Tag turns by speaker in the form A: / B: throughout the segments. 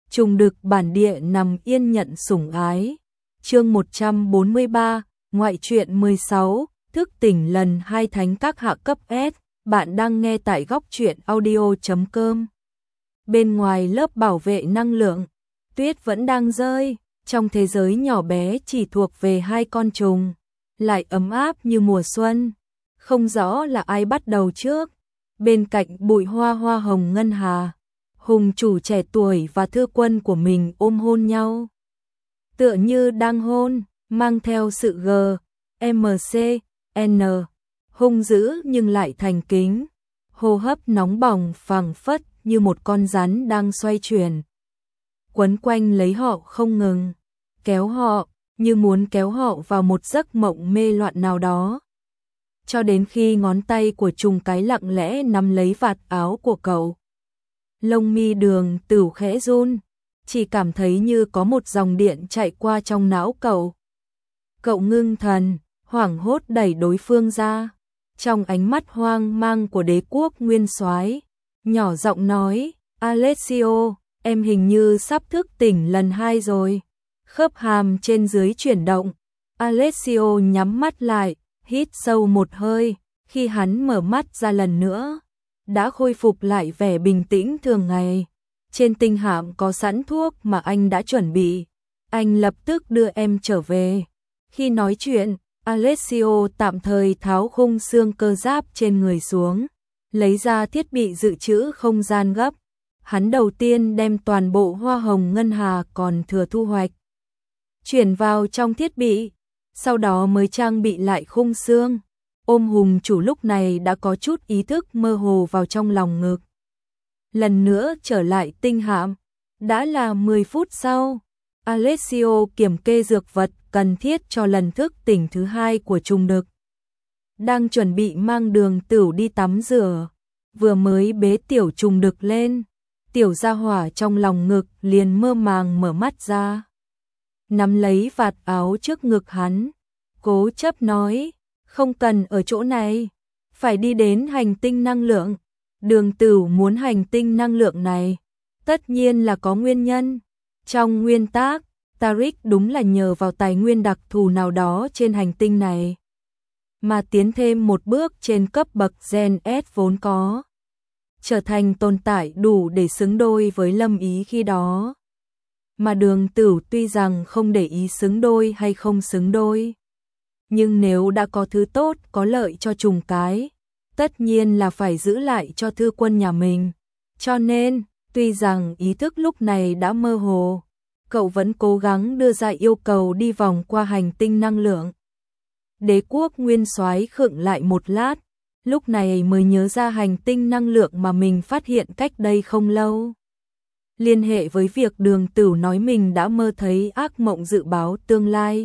A: Trùng đực bản địa nằm yên nhận sủng ái. Chương 143, ngoại truyện 16, thức tỉnh lần 2 thánh các hạ cấp S. Bạn đang nghe tại góc truyện audio.com. Bên ngoài lớp bảo vệ năng lượng, tuyết vẫn đang rơi, trong thế giới nhỏ bé chỉ thuộc về 2 con trùng, lại ấm áp như mùa xuân. Không rõ là ai bắt đầu trước. Bên cạnh bụi hoa hoa hồng ngân hà, hùng chủ trẻ tuổi và thư quân của mình ôm hôn nhau. Tựa như đang hôn, mang theo sự G.M.C.N. hung dữ nhưng lại thành kính. Hô hấp nóng bỏng phảng phất như một con rắn đang xoay chuyển, quấn quanh lấy họ không ngừng, kéo họ như muốn kéo họ vào một giấc mộng mê loạn nào đó. Cho đến khi ngón tay của trùng cái lặng lẽ nắm lấy vạt áo của cậu. Lông mi Đường Tửu khẽ run, chỉ cảm thấy như có một dòng điện chạy qua trong não cậu. Cậu ngưng thần, hoảng hốt đẩy đối phương ra. Trong ánh mắt hoang mang của đế quốc nguyên soái, nhỏ giọng nói, Alessio, em hình như sắp thức tỉnh lần 2 rồi. Khớp hàm trên dưới chuyển động, Alessio nhắm mắt lại, hít sâu một hơi. Khi hắn mở mắt ra lần nữa, đã khôi phục lại vẻ bình tĩnh thường ngày. Trên tinh hạm có sẵn thuốc mà anh đã chuẩn bị. Anh lập tức đưa em trở về. Khi nói chuyện, Alessio tạm thời tháo khung xương cơ giáp trên người xuống, lấy ra thiết bị dự trữ không gian gấp. Hắn đầu tiên đem toàn bộ hoa hồng ngân hà còn thừa thu hoạch chuyển vào trong thiết bị, sau đó mới trang bị lại khung xương. Ôm hùng chủ lúc này đã có chút ý thức mơ hồ vào trong lòng ngực. Lần nữa trở lại tinh hạm, đã là 10 phút sau. Alessio kiểm kê dược vật cần thiết cho lần thức tỉnh thứ 2 của trùng đực. Đang chuẩn bị mang Đường Tửu đi tắm rửa, vừa mới bế tiểu trùng đực lên, tiểu gia hỏa trong lòng ngực liền mơ màng mở mắt ra. Nắm lấy vạt áo trước ngực hắn, cố chấp nói, không cần ở chỗ này, phải đi đến hành tinh năng lượng. Đường Tửu muốn hành tinh năng lượng này, tất nhiên là có nguyên nhân. Trong nguyên tắc, Tariq đúng là nhờ vào tài nguyên đặc thù nào đó trên hành tinh này, mà tiến thêm một bước trên cấp bậc Gen S vốn có, trở thành tồn tại đủ để xứng đôi với Lâm Ý khi đó. Mà Đường Tửu tuy rằng không để ý xứng đôi hay không xứng đôi, nhưng nếu đã có thứ tốt có lợi cho trùng cái, tất nhiên là phải giữ lại cho thư quân nhà mình. Cho nên, tuy rằng ý thức lúc này đã mơ hồ, cậu vẫn cố gắng đưa ra yêu cầu đi vòng qua hành tinh năng lượng. Đế quốc nguyên soái khựng lại một lát, lúc này mới nhớ ra hành tinh năng lượng mà mình phát hiện cách đây không lâu. Liên hệ với việc Đường Tửu nói mình đã mơ thấy ác mộng dự báo tương lai.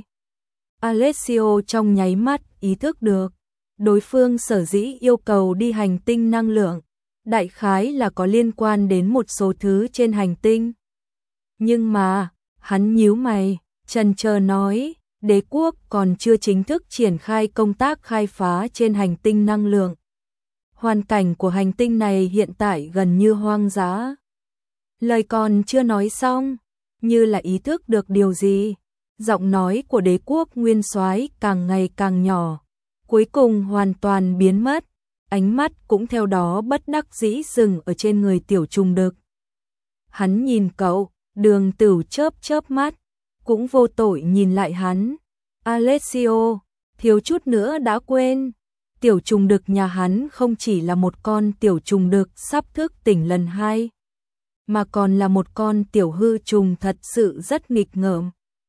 A: Alessio trong nháy mắt ý thức được, đối phương sở dĩ yêu cầu đi hành tinh năng lượng, đại khái là có liên quan đến một số thứ trên hành tinh. Nhưng mà, hắn nhíu mày, chần chờ nói, đế quốc còn chưa chính thức triển khai công tác khai phá trên hành tinh năng lượng. Hoàn cảnh của hành tinh này hiện tại gần như hoang dã. Lời còn chưa nói xong, như là ý thức được điều gì, giọng nói của đế quốc nguyên soái càng ngày càng nhỏ, cuối cùng hoàn toàn biến mất, ánh mắt cũng theo đó bất đắc dĩ dừng ở trên người tiểu trùng đực. Hắn nhìn cậu, Đường Tửu chớp chớp mắt, cũng vô tội nhìn lại hắn. Alessio, thiếu chút nữa đã quên, tiểu trùng đực nhà hắn không chỉ là một con tiểu trùng đực sắp thức tỉnh lần 2, mà còn là một con tiểu hư trùng thật sự rất nghịch ngợm.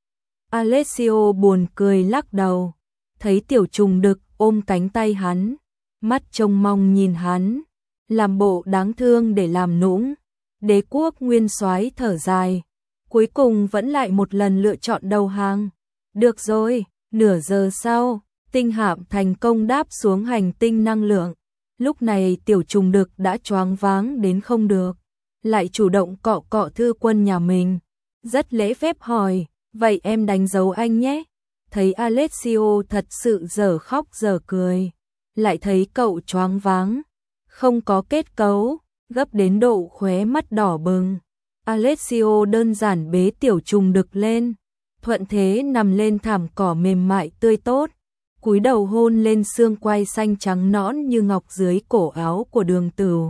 A: Alessio buồn cười lắc đầu, thấy tiểu trùng đực ôm cánh tay hắn, mắt trông mong nhìn hắn, làm bộ đáng thương để làm nũng. Đế quốc nguyên soái thở dài, cuối cùng vẫn lại một lần lựa chọn đầu hàng. Được rồi, nửa giờ sau, tinh hạm thành công đáp xuống hành tinh năng lượng. Lúc này tiểu trùng đực đã choáng váng đến không được, lại chủ động cọ cọ thư quân nhà mình, rất lễ phép hỏi, vậy em đánh dấu anh nhé. Thấy Alessio thật sự dở khóc dở cười, lại thấy cậu choáng váng, không có kết cấu, gấp đến độ khóe mắt đỏ bừng. Alessio đơn giản bế tiểu trùng đực lên, thuận thế nằm lên thảm cỏ mềm mại tươi tốt, cúi đầu hôn lên xương quai xanh trắng nõn như ngọc dưới cổ áo của Đường Tửu.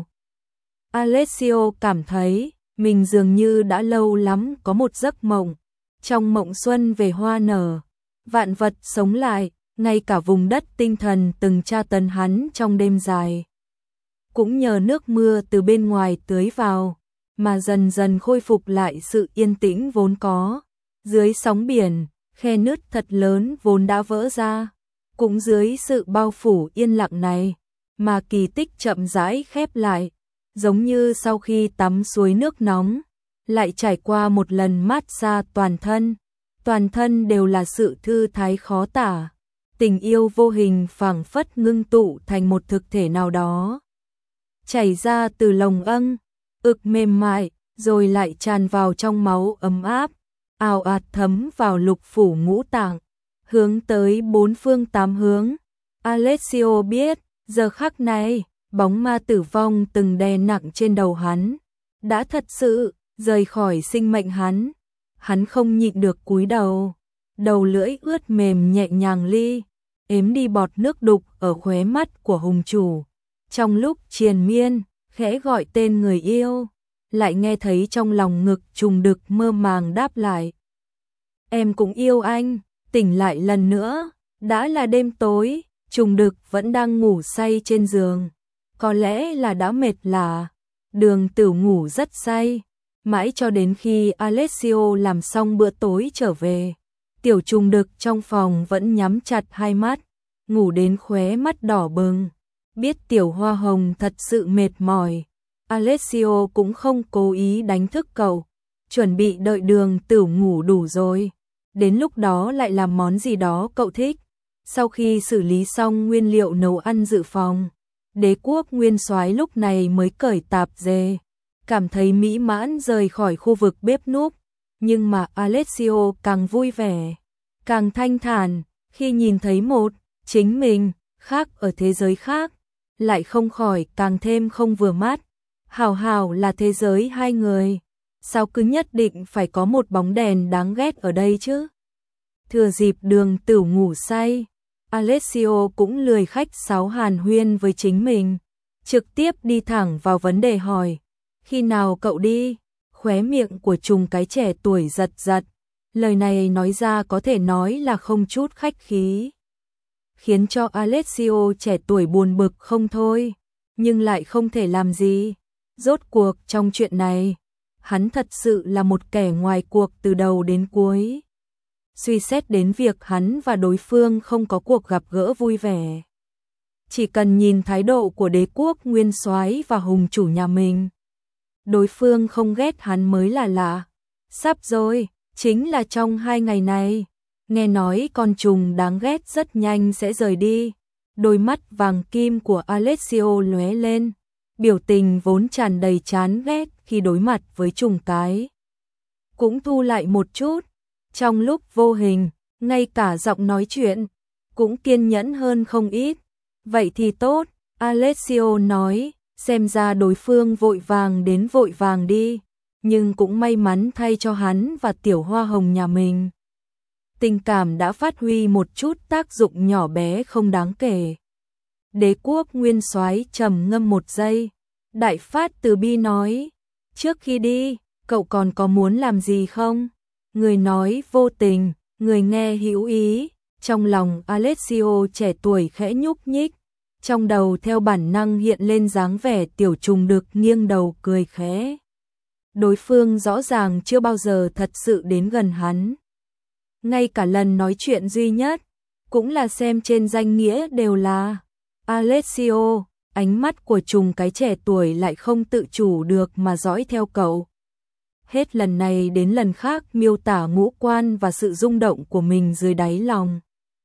A: Alessio cảm thấy mình dường như đã lâu lắm có một giấc mộng, trong mộng xuân về hoa nở, vạn vật sống lại, ngay cả vùng đất tinh thần từng tra tấn hắn trong đêm dài. Cũng nhờ nước mưa từ bên ngoài tưới vào, mà dần dần khôi phục lại sự yên tĩnh vốn có. Dưới sóng biển, khe nứt thật lớn vốn đã vỡ ra, cũng dưới sự bao phủ yên lặng này, mà kỳ tích chậm rãi khép lại, giống như sau khi tắm suối nước nóng, lại trải qua một lần mát xa toàn thân đều là sự thư thái khó tả, tình yêu vô hình phảng phất ngưng tụ thành một thực thể nào đó, chảy ra từ lồng ực mềm mại, rồi lại tràn vào trong máu ấm áp, ào ạt thấm vào lục phủ ngũ tạng, hướng tới bốn phương tám hướng. Alessio biết, giờ khắc này, bóng ma tử vong từng đè nặng trên đầu hắn, đã thật sự rời khỏi sinh mệnh hắn. Hắn không nhịn được cúi đầu, đầu lưỡi ướt mềm nhẹ nhàng ếm đi bọt nước đục ở khóe mắt của hùng chủ. Trong lúc triền miên, khẽ gọi tên người yêu, lại nghe thấy trong lòng ngực trùng đực mơ màng đáp lại. Em cũng yêu anh. Tỉnh lại lần nữa, đã là đêm tối, trùng đực vẫn đang ngủ say trên giường. Có lẽ là đã mệt lả, Đường Tửu ngủ rất say, mãi cho đến khi Alessio làm xong bữa tối trở về. Tiểu trùng đực trong phòng vẫn nhắm chặt hai mắt, ngủ đến khóe mắt đỏ bừng. Biết tiểu hoa hồng thật sự mệt mỏi, Alessio cũng không cố ý đánh thức cậu, chuẩn bị đợi Đường Tửu ngủ đủ rồi. Đến lúc đó lại làm món gì đó cậu thích. Sau khi xử lý xong nguyên liệu nấu ăn dự phòng, Đế quốc nguyên soái lúc này mới cởi tạp dề, cảm thấy mỹ mãn rời khỏi khu vực bếp núc. Nhưng mà Alessio càng vui vẻ, càng thanh thản khi nhìn thấy chính mình khác ở thế giới khác, lại không khỏi càng thêm không vừa mắt. Hảo là thế giới hai người, sao cứ nhất định phải có một bóng đèn đáng ghét ở đây chứ? Thừa dịp Đường Tửu ngủ say, Alessio cũng lười khách sáo hàn huyên với chính mình, trực tiếp đi thẳng vào vấn đề hỏi, khi nào cậu đi? Khóe miệng của trùng cái trẻ tuổi giật giật, lời này nói ra có thể nói là không chút khách khí, khiến cho Alessio trẻ tuổi buồn bực không thôi, nhưng lại không thể làm gì. Rốt cuộc trong chuyện này, hắn thật sự là một kẻ ngoài cuộc từ đầu đến cuối. Suy xét đến việc hắn và đối phương không có cuộc gặp gỡ vui vẻ, chỉ cần nhìn thái độ của đế quốc nguyên soái và hùng chủ nhà mình, đối phương không ghét hắn mới là lạ. Sắp rồi, chính là trong 2 ngày này, nghe nói con trùng đáng ghét rất nhanh sẽ rời đi. Đôi mắt vàng kim của Alessio lóe lên, biểu tình vốn tràn đầy chán ghét khi đối mặt với trùng cái cũng thu lại một chút. Trong lúc vô hình, ngay cả giọng nói chuyện cũng kiên nhẫn hơn không ít. Vậy thì tốt, Alessio nói, xem ra đối phương vội vàng đến vội vàng đi, nhưng cũng may mắn thay cho hắn và tiểu hoa hồng nhà mình. Tình cảm đã phát huy một chút tác dụng nhỏ bé không đáng kể. Đế quốc nguyên soái trầm ngâm một giây, đại phát từ bi nói, trước khi đi, cậu còn có muốn làm gì không? Người nói vô tình, người nghe hữu ý. Trong lòng Alessio trẻ tuổi khẽ nhúc nhích, trong đầu theo bản năng hiện lên dáng vẻ tiểu trùng đực nghiêng đầu cười khẽ. Đối phương rõ ràng chưa bao giờ thật sự đến gần hắn. Ngay cả lần nói chuyện duy nhất, cũng là xem trên danh nghĩa đều là Alessio. Ánh mắt của trùng cái trẻ tuổi lại không tự chủ được mà dõi theo cậu. Hết lần này đến lần khác miêu tả ngũ quan và sự rung động của mình dưới đáy lòng.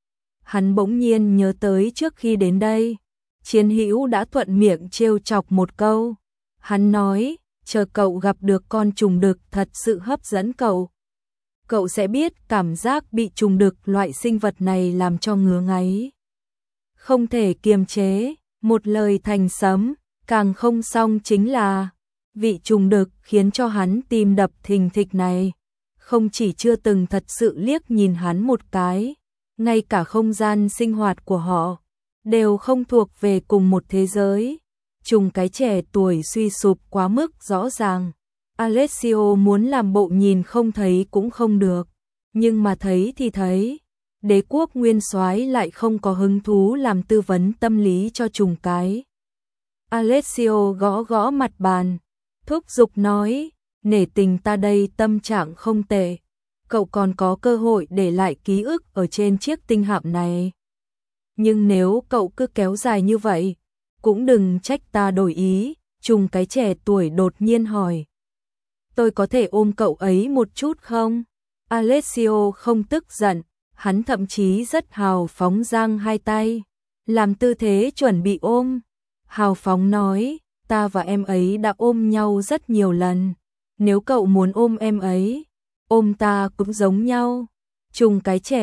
A: Hắn bỗng nhiên nhớ tới trước khi đến đây, Chiến Hữu đã thuận miệng trêu chọc một câu. Hắn nói, chờ cậu gặp được con trùng đực thật sự hấp dẫn cậu. Cậu sẽ biết cảm giác bị trùng đực loại sinh vật này làm cho ngứa ngáy. Không thể kiềm chế, một lời thành sấm, càng không xong chính là Vị trùng đực khiến cho hắn tim đập thình thịch này, không chỉ chưa từng thật sự liếc nhìn hắn một cái, ngay cả không gian sinh hoạt của họ đều không thuộc về cùng một thế giới. Trùng cái trẻ tuổi suy sụp quá mức rõ ràng. Alessio muốn làm bộ nhìn không thấy cũng không được, nhưng mà thấy thì thấy. Đế quốc nguyên soái lại không có hứng thú làm tư vấn tâm lý cho trùng cái. Alessio gõ gõ mặt bàn, thúc giục nói, nể tình ta đây tâm trạng không tệ, cậu còn có cơ hội để lại ký ức ở trên chiếc tinh hạm này. Nhưng nếu cậu cứ kéo dài như vậy, cũng đừng trách ta đổi ý. Trùng cái trẻ tuổi đột nhiên hỏi, tôi có thể ôm cậu ấy một chút không? Alessio không tức giận, hắn thậm chí rất hào phóng giang hai tay, làm tư thế chuẩn bị ôm. Hào phóng nói, ta và em ấy đã ôm nhau rất nhiều lần, nếu cậu muốn ôm em ấy, ôm ta cũng giống nhau. Trùng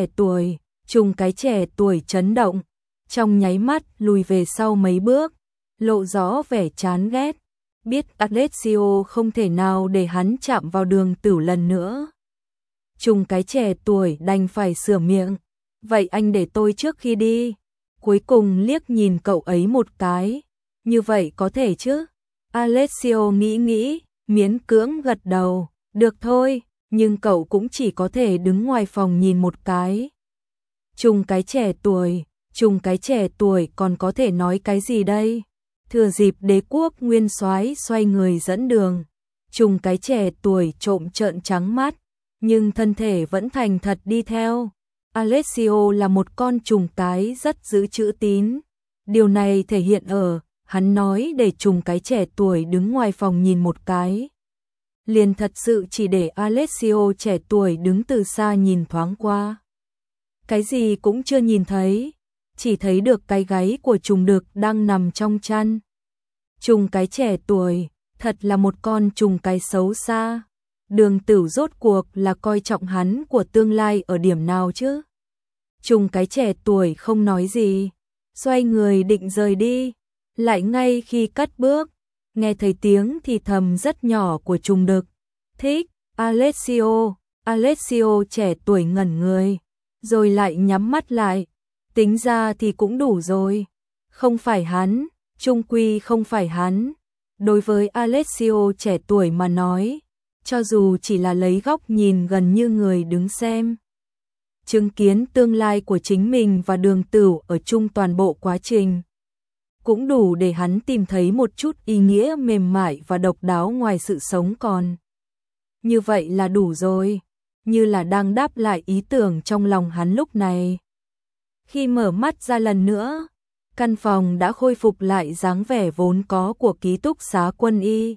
A: cái trẻ tuổi chấn động, trong nháy mắt lùi về sau mấy bước, lộ rõ vẻ chán ghét, biết Alessio không thể nào để hắn chạm vào Đường Tửu lần nữa. Trùng cái trẻ tuổi đành phải sửa miệng, vậy anh để tôi trước khi đi. Cuối cùng liếc nhìn cậu ấy một cái, như vậy có thể chứ? Alessio nghĩ, miễn cưỡng gật đầu, được thôi, nhưng cậu cũng chỉ có thể đứng ngoài phòng nhìn một cái. Trùng cái trẻ tuổi còn có thể nói cái gì đây? Thừa dịp đế quốc nguyên soái xoay người dẫn đường, trùng cái trẻ tuổi trộm trợn trắng mắt, nhưng thân thể vẫn thành thật đi theo. Alessio là một con trùng cái rất giữ chữ tín. Điều này thể hiện ở, hắn nói để trùng cái trẻ tuổi đứng ngoài phòng nhìn một cái. Liền thật sự chỉ để Alessio trẻ tuổi đứng từ xa nhìn thoáng qua. Cái gì cũng chưa nhìn thấy, chỉ thấy được cái gáy của trùng đực đang nằm trong chăn. Trùng cái trẻ tuổi, thật là một con trùng cái xấu xa. Đường Tửu rốt cuộc là coi trọng hắn của tương lai ở điểm nào chứ? Trùng cái trẻ tuổi không nói gì, xoay người định rời đi, lại ngay khi cất bước, nghe thấy tiếng thì thầm rất nhỏ của trùng đực. Thích, Alessio trẻ tuổi ngẩn người, rồi lại nhắm mắt lại, tính ra thì cũng đủ rồi. Không phải hắn, chung quy không phải hắn. Đối với Alessio trẻ tuổi mà nói, cho dù chỉ là lấy góc nhìn gần như người đứng xem, chứng kiến tương lai của chính mình và Đường Tửu ở chung toàn bộ quá trình, cũng đủ để hắn tìm thấy một chút ý nghĩa mềm mại và độc đáo ngoài sự sống còn. Như vậy là đủ rồi, như là đang đáp lại ý tưởng trong lòng hắn lúc này. Khi mở mắt ra lần nữa, căn phòng đã khôi phục lại dáng vẻ vốn có của ký túc xá quân y.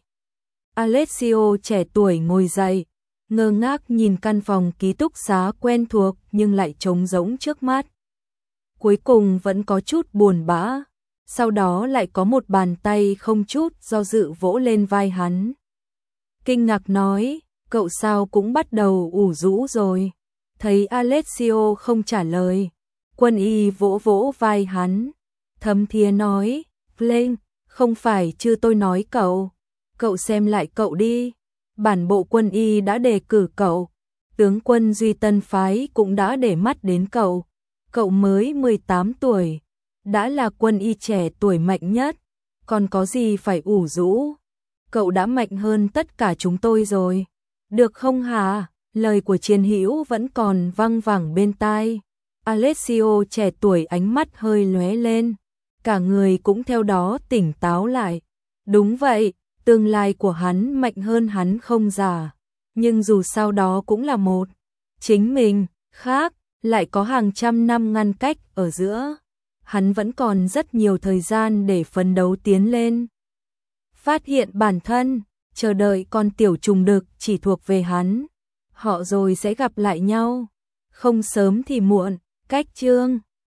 A: Alessio trẻ tuổi ngồi dậy, ngơ ngác nhìn căn phòng ký túc xá quen thuộc nhưng lại trống rỗng trước mắt. Cuối cùng vẫn có chút buồn bã, sau đó lại có một bàn tay không chút do dự vỗ lên vai hắn. Kinh ngạc nói, cậu sao cũng bắt đầu ủ rũ rồi. Thấy Alessio không trả lời, quân y vỗ vỗ vai hắn, thấm thía nói, lên, không phải chứ tôi nói cậu xem lại cậu đi. Bản bộ quân y đã đề cử cậu, tướng quân Duy Tân phái cũng đã để mắt đến cậu mới 18 tuổi, đã là quân y trẻ tuổi mạnh nhất, còn có gì phải ủ rũ, cậu đã mạnh hơn tất cả chúng tôi rồi, được không hả? Lời của Chiến Hữu vẫn còn văng vẳng bên tai. Alessio trẻ tuổi ánh mắt hơi lóe lên, cả người cũng theo đó tỉnh táo lại. Đúng vậy, tương lai của hắn mạnh hơn hắn không giả, nhưng dù sao đó cũng là một chính mình, khác, lại có hàng trăm năm ngăn cách ở giữa. Hắn vẫn còn rất nhiều thời gian để phấn đấu tiến lên. Phát hiện bản thân, chờ đợi con tiểu trùng đực chỉ thuộc về hắn. Họ rồi sẽ gặp lại nhau, không sớm thì muộn. Cách chương